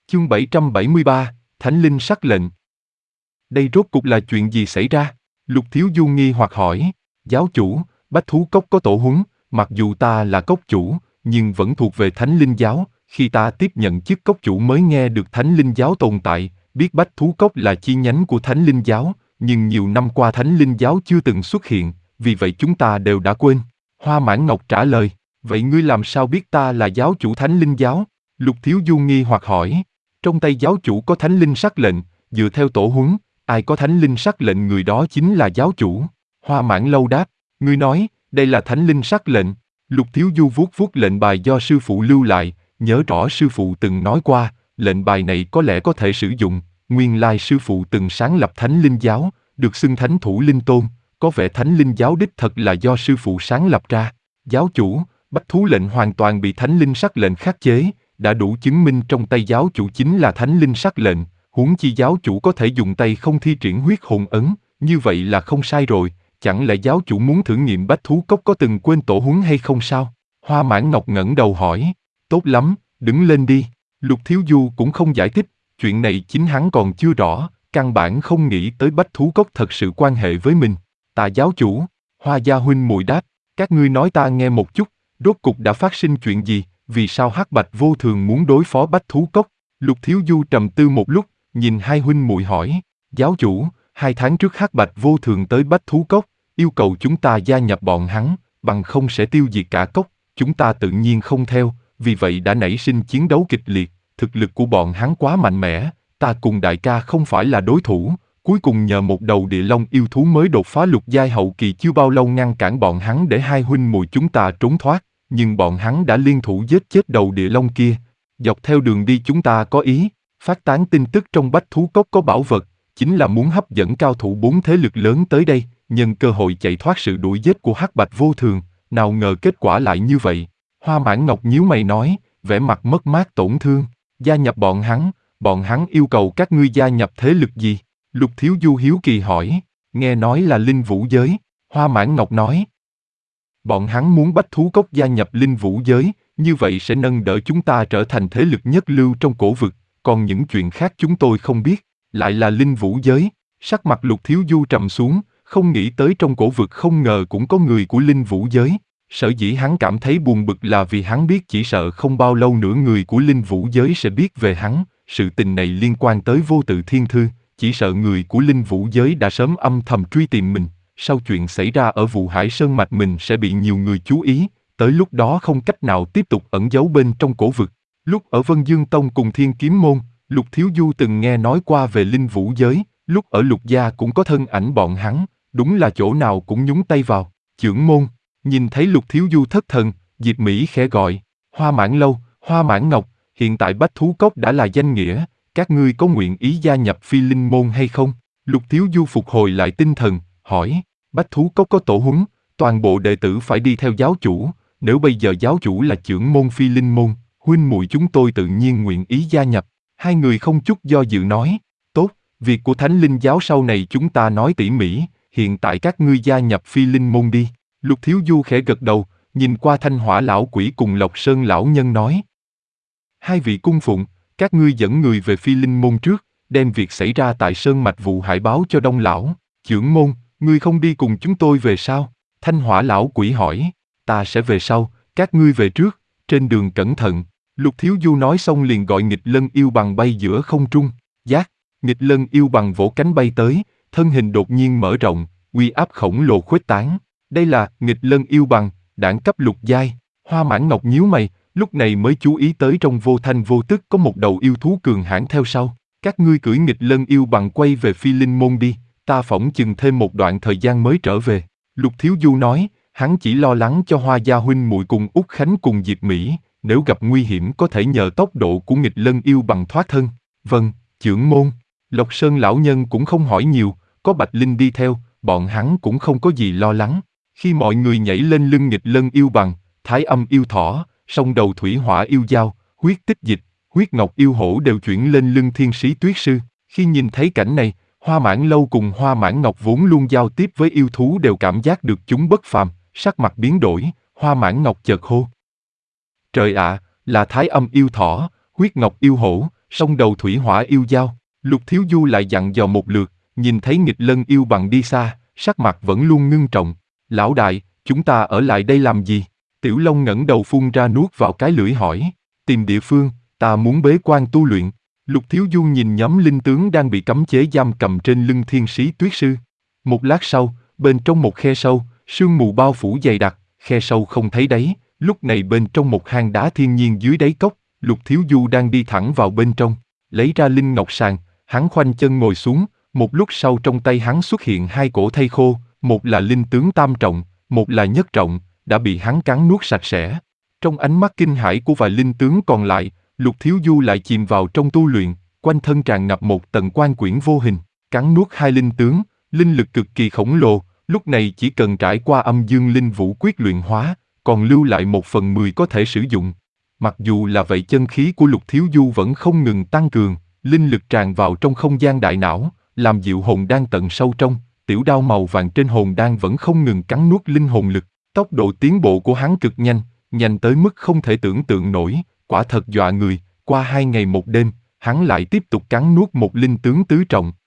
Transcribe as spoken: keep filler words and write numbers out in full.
Chương bảy trăm bảy mươi ba, Thánh Linh sắc lệnh. Đây rốt cục là chuyện gì xảy ra? Lục Thiếu Du nghi hoặc hỏi. Giáo chủ, Bách Thú Cốc có tổ huấn, mặc dù ta là cốc chủ, nhưng vẫn thuộc về Thánh Linh giáo. Khi ta tiếp nhận chức cốc chủ mới nghe được Thánh Linh giáo tồn tại, biết Bách Thú Cốc là chi nhánh của Thánh Linh giáo, nhưng nhiều năm qua Thánh Linh giáo chưa từng xuất hiện, vì vậy chúng ta đều đã quên. Hoa Mãn Ngọc trả lời. Vậy ngươi làm sao biết ta là giáo chủ Thánh Linh giáo? Lục Thiếu Du nghi hoặc hỏi. Trong tay giáo chủ có Thánh Linh sắc lệnh, dựa theo tổ huấn, ai có Thánh Linh sắc lệnh người đó chính là giáo chủ. Hoa Mãn Lâu đáp. Ngươi nói, đây là Thánh Linh sắc lệnh. Lục Thiếu Du vuốt vuốt lệnh bài do sư phụ lưu lại, nhớ rõ sư phụ từng nói qua, lệnh bài này có lẽ có thể sử dụng. Nguyên lai sư phụ từng sáng lập Thánh Linh giáo, được xưng Thánh Thủ Linh Tôn, có vẻ Thánh Linh giáo đích thật là do sư phụ sáng lập ra. Giáo chủ, Bách Thú lệnh hoàn toàn bị Thánh Linh sắc lệnh khắc chế, đã đủ chứng minh trong tay giáo chủ chính là Thánh Linh sắc lệnh, huống chi giáo chủ có thể dùng tay không thi triển huyết hồn ấn, như vậy là không sai rồi, chẳng lẽ giáo chủ muốn thử nghiệm Bách Thú Cốc có từng quên tổ huấn hay không sao? Hoa Mãn Ngọc ngẩng đầu hỏi. Tốt lắm, đứng lên đi. Lục Thiếu Du cũng không giải thích, chuyện này chính hắn còn chưa rõ, căn bản không nghĩ tới Bách Thú Cốc thật sự quan hệ với mình. Ta giáo chủ, Hoa gia huynh muội đáp, các ngươi nói ta nghe một chút, rốt cục đã phát sinh chuyện gì, vì sao Hắc Bạch Vô Thường muốn đối phó Bách Thú Cốc? Lục Thiếu Du trầm tư một lúc, nhìn hai huynh muội hỏi, giáo chủ, hai tháng trước Hắc Bạch Vô Thường tới Bách Thú Cốc, yêu cầu chúng ta gia nhập bọn hắn, bằng không sẽ tiêu diệt cả cốc, chúng ta tự nhiên không theo, vì vậy đã nảy sinh chiến đấu kịch liệt, thực lực của bọn hắn quá mạnh mẽ, ta cùng đại ca không phải là đối thủ, cuối cùng nhờ một đầu địa long yêu thú mới đột phá lục giai hậu kỳ chưa bao lâu ngăn cản bọn hắn để hai huynh muội chúng ta trốn thoát, nhưng bọn hắn đã liên thủ giết chết đầu địa long kia. Dọc theo đường đi chúng ta có ý phát tán tin tức trong Bách Thú Cốc có bảo vật, chính là muốn hấp dẫn cao thủ bốn thế lực lớn tới đây, nhân cơ hội chạy thoát sự đuổi giết của Hắc Bạch Vô Thường, nào ngờ kết quả lại như vậy. Hoa Mãn Ngọc nhíu mày nói, vẻ mặt mất mát tổn thương, gia nhập bọn hắn, bọn hắn yêu cầu các ngươi gia nhập thế lực gì? Lục Thiếu Du hiếu kỳ hỏi, nghe nói là Linh Vũ giới. Hoa Mãn Ngọc nói, bọn hắn muốn Bách Thú Cốc gia nhập Linh Vũ giới, như vậy sẽ nâng đỡ chúng ta trở thành thế lực nhất lưu trong cổ vực, còn những chuyện khác chúng tôi không biết, lại là Linh Vũ giới. Sắc mặt Lục Thiếu Du trầm xuống, không nghĩ tới trong cổ vực không ngờ cũng có người của Linh Vũ giới. Sở dĩ hắn cảm thấy buồn bực là vì hắn biết chỉ sợ không bao lâu nữa người của Linh Vũ giới sẽ biết về hắn, sự tình này liên quan tới Vô Tự Thiên Thư, chỉ sợ người của Linh Vũ giới đã sớm âm thầm truy tìm mình, sau chuyện xảy ra ở vụ Hải Sơn Mạch mình sẽ bị nhiều người chú ý, tới lúc đó không cách nào tiếp tục ẩn giấu bên trong cổ vực. Lúc ở Vân Dương Tông cùng Thiên Kiếm Môn, Lục Thiếu Du từng nghe nói qua về Linh Vũ giới, lúc ở Lục Gia cũng có thân ảnh bọn hắn, đúng là chỗ nào cũng nhúng tay vào. Chưởng môn, nhìn thấy Lục Thiếu Du thất thần, Diệp Mỹ khẽ gọi, Hoa Mãn Lâu, Hoa Mãn Ngọc, hiện tại Bách Thú Cốc đã là danh nghĩa, các ngươi có nguyện ý gia nhập Phi Linh môn hay không? Lục Thiếu Du phục hồi lại tinh thần, hỏi, Bách Thú Cốc có tổ huấn, toàn bộ đệ tử phải đi theo giáo chủ, nếu bây giờ giáo chủ là chưởng môn Phi Linh môn, huynh muội chúng tôi tự nhiên nguyện ý gia nhập. Hai người không chút do dự nói, tốt, việc của Thánh Linh giáo sau này chúng ta nói tỉ mỉ, hiện tại các ngươi gia nhập Phi Linh môn đi. Lục Thiếu Du khẽ gật đầu, nhìn qua Thanh Hỏa lão quỷ cùng Lộc Sơn lão nhân nói, hai vị cung phụng, các ngươi dẫn người về Phi Linh môn trước, đem việc xảy ra tại Sơn Mạch vụ hải báo cho Đông lão. Chưởng môn, ngươi không đi cùng chúng tôi về sao? Thanh Hỏa lão quỷ hỏi, ta sẽ về sau, các ngươi về trước, trên đường cẩn thận. Lục Thiếu Du nói xong liền gọi Nghịch Lân yêu bằng bay giữa không trung. Giác, Nghịch Lân yêu bằng vỗ cánh bay tới, thân hình đột nhiên mở rộng, uy áp khổng lồ khuếch tán. Đây là Nghịch Lân yêu bằng, đẳng cấp lục giai. Hoa Mãn Ngọc nhíu mày, lúc này mới chú ý tới trong vô thanh vô tức có một đầu yêu thú cường hãn theo sau. Các ngươi cưỡi Nghịch Lân yêu bằng quay về Phi Linh môn đi, ta phỏng chừng thêm một đoạn thời gian mới trở về. Lục Thiếu Du nói, hắn chỉ lo lắng cho Hoa gia huynh muội cùng Út Khánh cùng Diệp Mỹ, nếu gặp nguy hiểm có thể nhờ tốc độ của Nghịch Lân yêu bằng thoát thân. Vâng, chưởng môn. Lộc Sơn lão nhân cũng không hỏi nhiều, có Bạch Linh đi theo, bọn hắn cũng không có gì lo lắng. Khi mọi người nhảy lên lưng Nghịch Lân yêu bằng, Thái Âm yêu thỏ, song đầu thủy hỏa yêu dao, huyết tích dịch, huyết ngọc yêu hổ đều chuyển lên lưng Thiên Sĩ Tuyết Sư. Khi nhìn thấy cảnh này, Hoa Mãn Lâu cùng Hoa Mãn Ngọc vốn luôn giao tiếp với yêu thú đều cảm giác được chúng bất phàm, sắc mặt biến đổi, Hoa Mãn Ngọc chợt hô. Trời ạ, à, là Thái Âm yêu thỏ, huyết ngọc yêu hổ, song đầu thủy hỏa yêu giao. Lục Thiếu Du lại dặn dò một lượt, nhìn thấy nghịch lân yêu bằng đi xa, sắc mặt vẫn luôn ngưng trọng. Lão đại, chúng ta ở lại đây làm gì? Tiểu Long ngẩng đầu phun ra nuốt vào cái lưỡi hỏi. Tìm địa phương, ta muốn bế quan tu luyện. Lục Thiếu Du nhìn nhóm linh tướng đang bị cấm chế giam cầm trên lưng Thiên Sĩ Tuyết Sư. Một lát sau, bên trong một khe sâu, sương mù bao phủ dày đặc, khe sâu không thấy đáy. Lúc này bên trong một hang đá thiên nhiên dưới đáy cốc, Lục Thiếu Du đang đi thẳng vào bên trong, lấy ra linh ngọc sàng, hắn khoanh chân ngồi xuống. Một lúc sau trong tay hắn xuất hiện hai cổ thây khô, một là linh tướng tam trọng, một là nhất trọng, đã bị hắn cắn nuốt sạch sẽ. Trong ánh mắt kinh hãi của vài linh tướng còn lại, Lục Thiếu Du lại chìm vào trong tu luyện, quanh thân tràn ngập một tầng quan quyển vô hình, cắn nuốt hai linh tướng, linh lực cực kỳ khổng lồ, lúc này chỉ cần trải qua âm dương linh vũ quyết luyện hóa, còn lưu lại một phần mười có thể sử dụng. Mặc dù là vậy chân khí của Lục Thiếu Du vẫn không ngừng tăng cường, linh lực tràn vào trong không gian đại não, làm dịu hồn đan tận sâu trong, tiểu đao màu vàng trên hồn đan vẫn không ngừng cắn nuốt linh hồn lực. Tốc độ tiến bộ của hắn cực nhanh, nhanh tới mức không thể tưởng tượng nổi, quả thật dọa người. Qua hai ngày một đêm, hắn lại tiếp tục cắn nuốt một linh tướng tứ trọng,